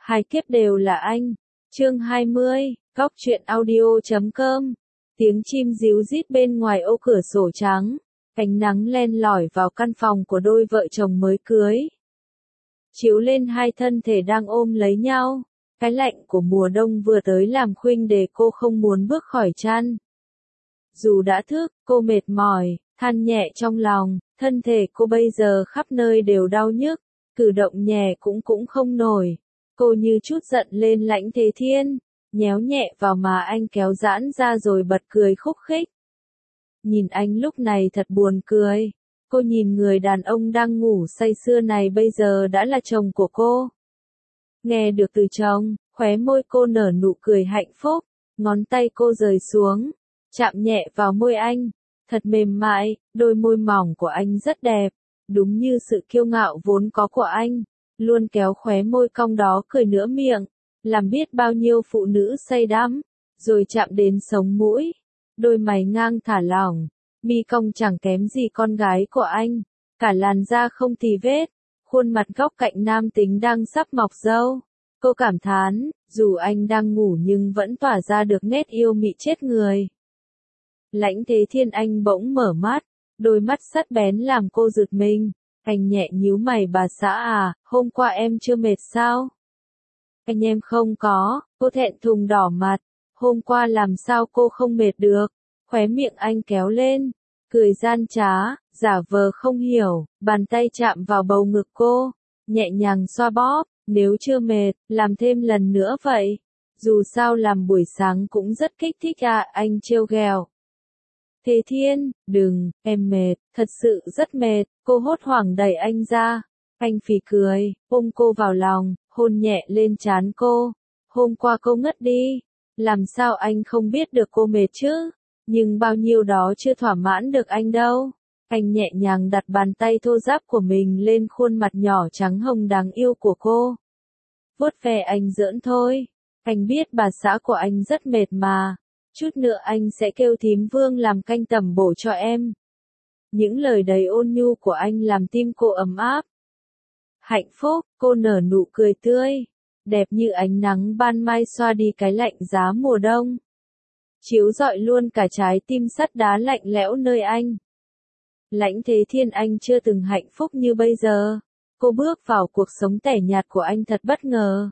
Hai kiếp đều là anh. Chương 20, Góc truyện audio.com. Tiếng chim ríu rít bên ngoài ô cửa sổ trắng, ánh nắng len lỏi vào căn phòng của đôi vợ chồng mới cưới, chiếu lên hai thân thể đang ôm lấy nhau. Cái lạnh của mùa đông vừa tới làm Khuynh Đề cô không muốn bước khỏi chăn. Dù đã thức, cô mệt mỏi, than nhẹ trong lòng, thân thể cô bây giờ khắp nơi đều đau nhức, cử động nhẹ cũng không nổi. Cô như chút giận lên Lãnh Thế Thiên, nhéo nhẹ vào má anh kéo giãn ra rồi bật cười khúc khích. Nhìn anh lúc này thật buồn cười. Cô nhìn người đàn ông đang ngủ say sưa này bây giờ đã là chồng của cô. Nghe được từ chồng, khóe môi cô nở nụ cười hạnh phúc, ngón tay cô rời xuống, chạm nhẹ vào môi anh, thật mềm mại, đôi môi mỏng của anh rất đẹp, đúng như sự kiêu ngạo vốn có của anh, luôn kéo khóe môi cong đó cười nửa miệng, làm biết bao nhiêu phụ nữ say đắm, rồi chạm đến sống mũi, đôi mày ngang thả lỏng, mi cong chẳng kém gì con gái của anh, cả làn da không tì vết, khuôn mặt góc cạnh nam tính đang sắp mọc râu. Cô cảm thán, dù anh đang ngủ nhưng vẫn tỏa ra được nét yêu mị chết người. Lãnh Thế Thiên anh bỗng mở mắt, đôi mắt sắc bén làm cô giật mình. Anh nhẹ nhíu mày, bà xã à, hôm qua em chưa mệt sao? Anh em không có, cô thẹn thùng đỏ mặt. Hôm qua làm sao cô không mệt được? Khóe miệng anh kéo lên, cười gian trá, giả vờ không hiểu, bàn tay chạm vào bầu ngực cô, nhẹ nhàng xoa bóp. Nếu chưa mệt, làm thêm lần nữa vậy. Dù sao làm buổi sáng cũng rất kích thích à, anh trêu ghẹo. Thế Thiên, đừng, em mệt, thật sự rất mệt, cô hốt hoảng đẩy anh ra. Anh phì cười, ôm cô vào lòng, hôn nhẹ lên trán cô. Hôm qua cô ngất đi, làm sao anh không biết được cô mệt chứ? Nhưng bao nhiêu đó chưa thỏa mãn được anh đâu. Anh nhẹ nhàng đặt bàn tay thô ráp của mình lên khuôn mặt nhỏ trắng hồng đáng yêu của cô. Vuốt ve anh giỡn thôi. Anh biết bà xã của anh rất mệt mà. Chút nữa anh sẽ kêu thím Vương làm canh tẩm bổ cho em. Những lời đầy ôn nhu của anh làm tim cô ấm áp. Hạnh phúc, cô nở nụ cười tươi. Đẹp như ánh nắng ban mai xoa đi cái lạnh giá mùa đông. Chiếu rọi luôn cả trái tim sắt đá lạnh lẽo nơi anh. Lãnh Thế Thiên anh chưa từng hạnh phúc như bây giờ. Cô bước vào cuộc sống tẻ nhạt của anh thật bất ngờ.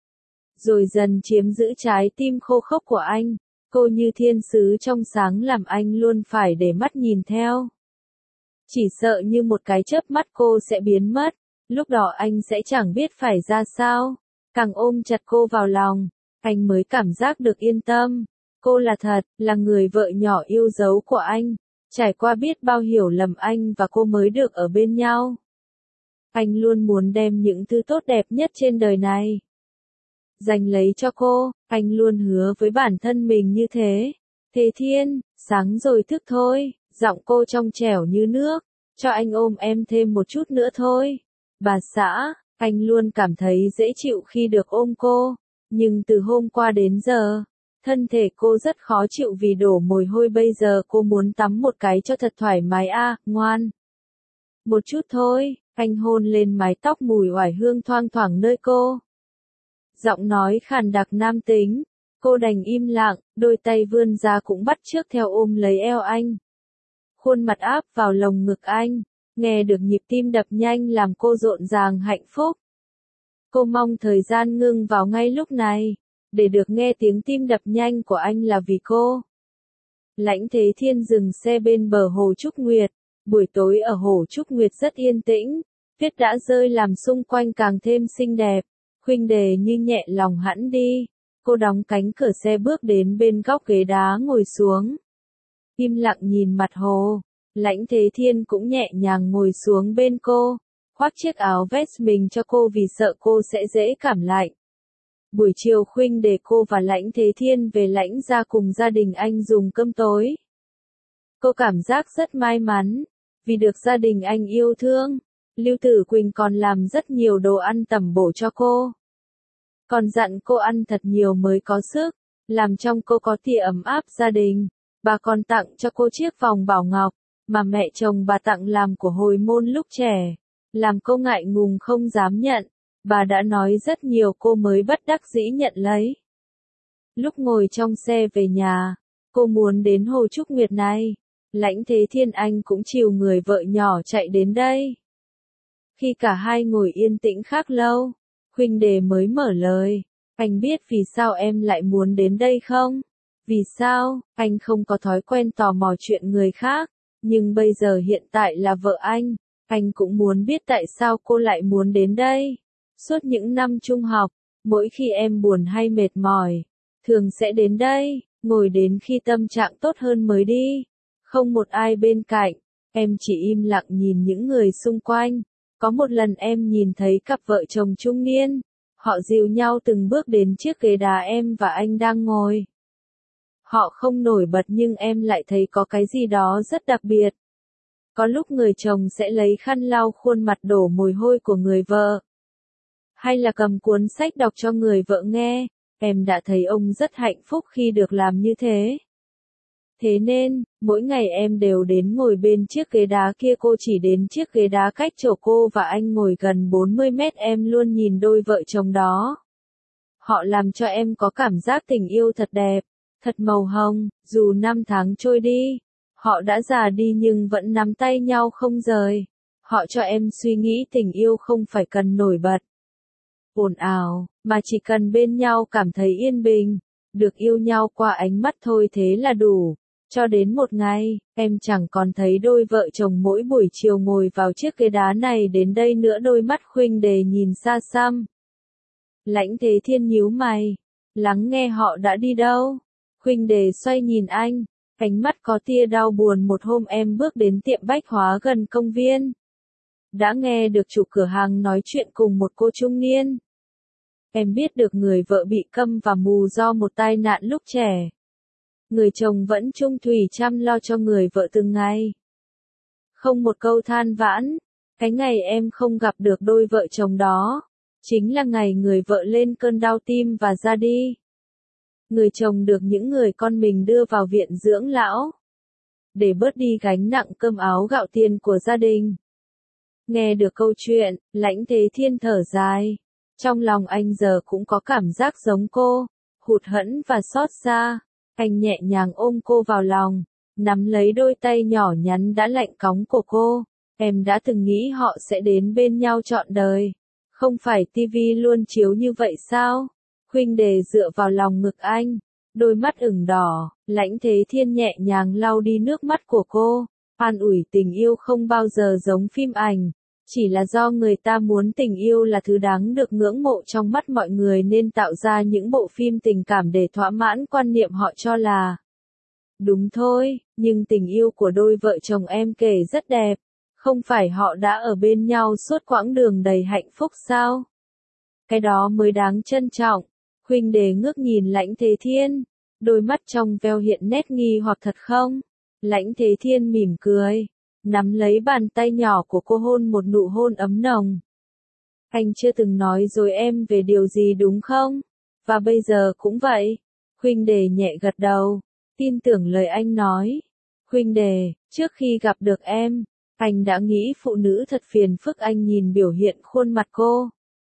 Rồi dần chiếm giữ trái tim khô khốc của anh. Cô như thiên sứ trong sáng làm anh luôn phải để mắt nhìn theo. Chỉ sợ như một cái chớp mắt cô sẽ biến mất. Lúc đó anh sẽ chẳng biết phải ra sao. Càng ôm chặt cô vào lòng, anh mới cảm giác được yên tâm. Cô là thật, là người vợ nhỏ yêu dấu của anh. Trải qua biết bao hiểu lầm anh và cô mới được ở bên nhau. Anh luôn muốn đem những thứ tốt đẹp nhất trên đời này dành lấy cho cô, anh luôn hứa với bản thân mình như thế. Thế Thiên, sáng rồi thức thôi, giọng cô trong trẻo như nước, cho anh ôm em thêm một chút nữa thôi. Bà xã, anh luôn cảm thấy dễ chịu khi được ôm cô, nhưng từ hôm qua đến giờ, thân thể cô rất khó chịu vì đổ mồ hôi, bây giờ cô muốn tắm một cái cho thật thoải mái à, ngoan. Một chút thôi, anh hôn lên mái tóc mùi oải hương thoang thoảng nơi cô. Giọng nói khàn đặc nam tính, cô đành im lặng, đôi tay vươn ra cũng bắt chước theo ôm lấy eo anh. Khuôn mặt áp vào lồng ngực anh, nghe được nhịp tim đập nhanh làm cô rộn ràng hạnh phúc. Cô mong thời gian ngưng vào ngay lúc này, để được nghe tiếng tim đập nhanh của anh là vì cô. Lãnh Thế Thiên dừng xe bên bờ hồ Trúc Nguyệt. Buổi tối ở hồ Trúc Nguyệt rất yên tĩnh, tuyết đã rơi làm xung quanh càng thêm xinh đẹp. Khuynh Đề như nhẹ lòng hẳn đi, cô đóng cánh cửa xe bước đến bên góc ghế đá ngồi xuống. Im lặng nhìn mặt hồ, Lãnh Thế Thiên cũng nhẹ nhàng ngồi xuống bên cô, khoác chiếc áo vest mình cho cô vì sợ cô sẽ dễ cảm lạnh. Buổi chiều Khuynh Đề cô và Lãnh Thế Thiên về Lãnh gia cùng gia đình anh dùng cơm tối. Cô cảm giác rất may mắn, vì được gia đình anh yêu thương. Lưu Tử Quỳnh còn làm rất nhiều đồ ăn tẩm bổ cho cô. Còn dặn cô ăn thật nhiều mới có sức, làm trong cô có tia ấm áp gia đình. Bà còn tặng cho cô chiếc vòng bảo ngọc, mà mẹ chồng bà tặng làm của hồi môn lúc trẻ. Làm cô ngại ngùng không dám nhận, Bà đã nói rất nhiều cô mới bất đắc dĩ nhận lấy. Lúc ngồi trong xe về nhà, cô muốn đến Hồ Trúc Nguyệt này. Lãnh Thế Thiên Anh cũng chiều người vợ nhỏ chạy đến đây. Khi cả hai ngồi yên tĩnh khá lâu, huynh đề mới mở lời. Anh biết vì sao em lại muốn đến đây không? Vì sao? Anh không có thói quen tò mò chuyện người khác. Nhưng bây giờ hiện tại là vợ anh cũng muốn biết tại sao cô lại muốn đến đây. Suốt những năm trung học, mỗi khi em buồn hay mệt mỏi, thường sẽ đến đây, ngồi đến khi tâm trạng tốt hơn mới đi. Không một ai bên cạnh, em chỉ im lặng nhìn những người xung quanh. Có một lần em nhìn thấy cặp vợ chồng trung niên, họ dìu nhau từng bước đến chiếc ghế đá em và anh đang ngồi. Họ không nổi bật nhưng em lại thấy có cái gì đó rất đặc biệt. Có lúc người chồng sẽ lấy khăn lau khuôn mặt đổ mồ hôi của người vợ. Hay là cầm cuốn sách đọc cho người vợ nghe, em đã thấy ông rất hạnh phúc khi được làm như thế. Thế nên, mỗi ngày em đều đến ngồi bên chiếc ghế đá kia, cô chỉ đến chiếc ghế đá cách chỗ cô và anh ngồi gần 40 mét, em luôn nhìn đôi vợ chồng đó. Họ làm cho em có cảm giác tình yêu thật đẹp, thật màu hồng, dù năm tháng trôi đi, họ đã già đi nhưng vẫn nắm tay nhau không rời. Họ cho em suy nghĩ tình yêu không phải cần nổi bật, ồn ào, mà chỉ cần bên nhau cảm thấy yên bình, được yêu nhau qua ánh mắt thôi thế là đủ. Cho đến một ngày, em chẳng còn thấy đôi vợ chồng mỗi buổi chiều ngồi vào chiếc ghế đá này đến đây nữa, đôi mắt huynh đề nhìn xa xăm. Lãnh Thế Thiên nhíu mày, lắng nghe họ đã đi đâu. Huynh đề xoay nhìn anh, ánh mắt có tia đau buồn. Một hôm em bước đến tiệm bách hóa gần công viên. Đã nghe được chủ cửa hàng nói chuyện cùng một cô trung niên. Em biết được người vợ bị câm và mù do một tai nạn lúc trẻ. Người chồng vẫn chung thủy chăm lo cho người vợ từng ngày. Không một câu than vãn. Cái ngày em không gặp được đôi vợ chồng đó, chính là ngày người vợ lên cơn đau tim và ra đi. Người chồng được những người con mình đưa vào viện dưỡng lão, để bớt đi gánh nặng cơm áo gạo tiền của gia đình. Nghe được câu chuyện, Lãnh Thế Thiên thở dài. Trong lòng anh giờ cũng có cảm giác giống cô, hụt hẫng và xót xa. Anh nhẹ nhàng ôm cô vào lòng, nắm lấy đôi tay nhỏ nhắn đã lạnh cóng của cô. Em đã từng nghĩ họ sẽ đến bên nhau trọn đời. Không phải tivi luôn chiếu như vậy sao? Huynh đề dựa vào lòng ngực anh, đôi mắt ửng đỏ. Lãnh Thế Thiên nhẹ nhàng lau đi nước mắt của cô, an ủi tình yêu không bao giờ giống phim ảnh. Chỉ là do người ta muốn tình yêu là thứ đáng được ngưỡng mộ trong mắt mọi người nên tạo ra những bộ phim tình cảm để thỏa mãn quan niệm họ cho là đúng thôi. Nhưng tình yêu của đôi vợ chồng em kể rất đẹp. Không phải họ đã ở bên nhau suốt quãng đường đầy hạnh phúc sao? Cái đó mới đáng trân trọng. Huynh đề ngước nhìn Lãnh Thế Thiên, đôi mắt trong veo hiện nét nghi hoặc. Thật không? Lãnh Thế Thiên mỉm cười, nắm lấy bàn tay nhỏ của cô hôn một nụ hôn ấm nồng. Anh chưa từng nói dối em về điều gì đúng không? Và bây giờ cũng vậy. Huynh đề nhẹ gật đầu, tin tưởng lời anh nói. Huynh đề, trước khi gặp được em, anh đã nghĩ phụ nữ thật phiền phức. Anh nhìn biểu hiện khuôn mặt cô,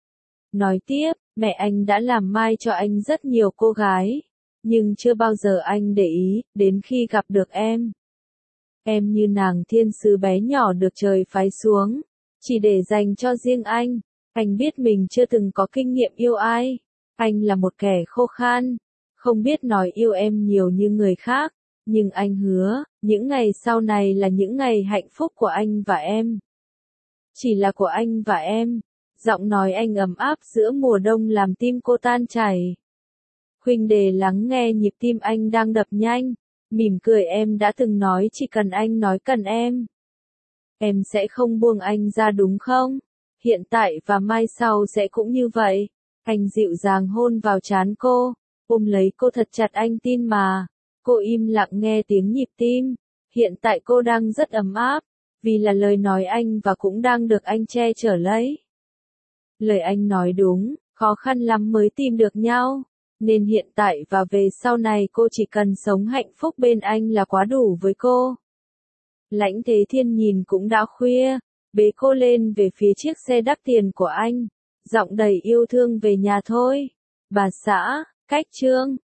nói tiếp, mẹ anh đã làm mai cho anh rất nhiều cô gái, nhưng chưa bao giờ anh để ý, đến khi gặp được em. Em như nàng thiên sứ bé nhỏ được trời phái xuống, chỉ để dành cho riêng anh. Anh biết mình chưa từng có kinh nghiệm yêu ai. Anh là một kẻ khô khan, không biết nói yêu em nhiều như người khác. Nhưng anh hứa, những ngày sau này là những ngày hạnh phúc của anh và em. Chỉ là của anh và em. Giọng nói anh ấm áp giữa mùa đông làm tim cô tan chảy. Huynh đề lắng nghe nhịp tim anh đang đập nhanh, mỉm cười. Em đã từng nói chỉ cần anh nói cần em sẽ không buông anh ra đúng không? Hiện tại và mai sau sẽ cũng như vậy. Anh dịu dàng hôn vào trán cô, ôm lấy cô thật chặt. Anh tin mà. Cô im lặng nghe tiếng nhịp tim. Hiện tại cô đang rất ấm áp, vì là lời nói anh và cũng đang được anh che chở lấy. Lời anh nói đúng, khó khăn lắm mới tìm được nhau. Nên hiện tại và về sau này cô chỉ cần sống hạnh phúc bên anh là quá đủ với cô. Lãnh Thế Thiên nhìn cũng đã khuya, bế cô lên về phía chiếc xe đắt tiền của anh. giọng đầy yêu thương về nhà thôi. Bà xã, cách Trương.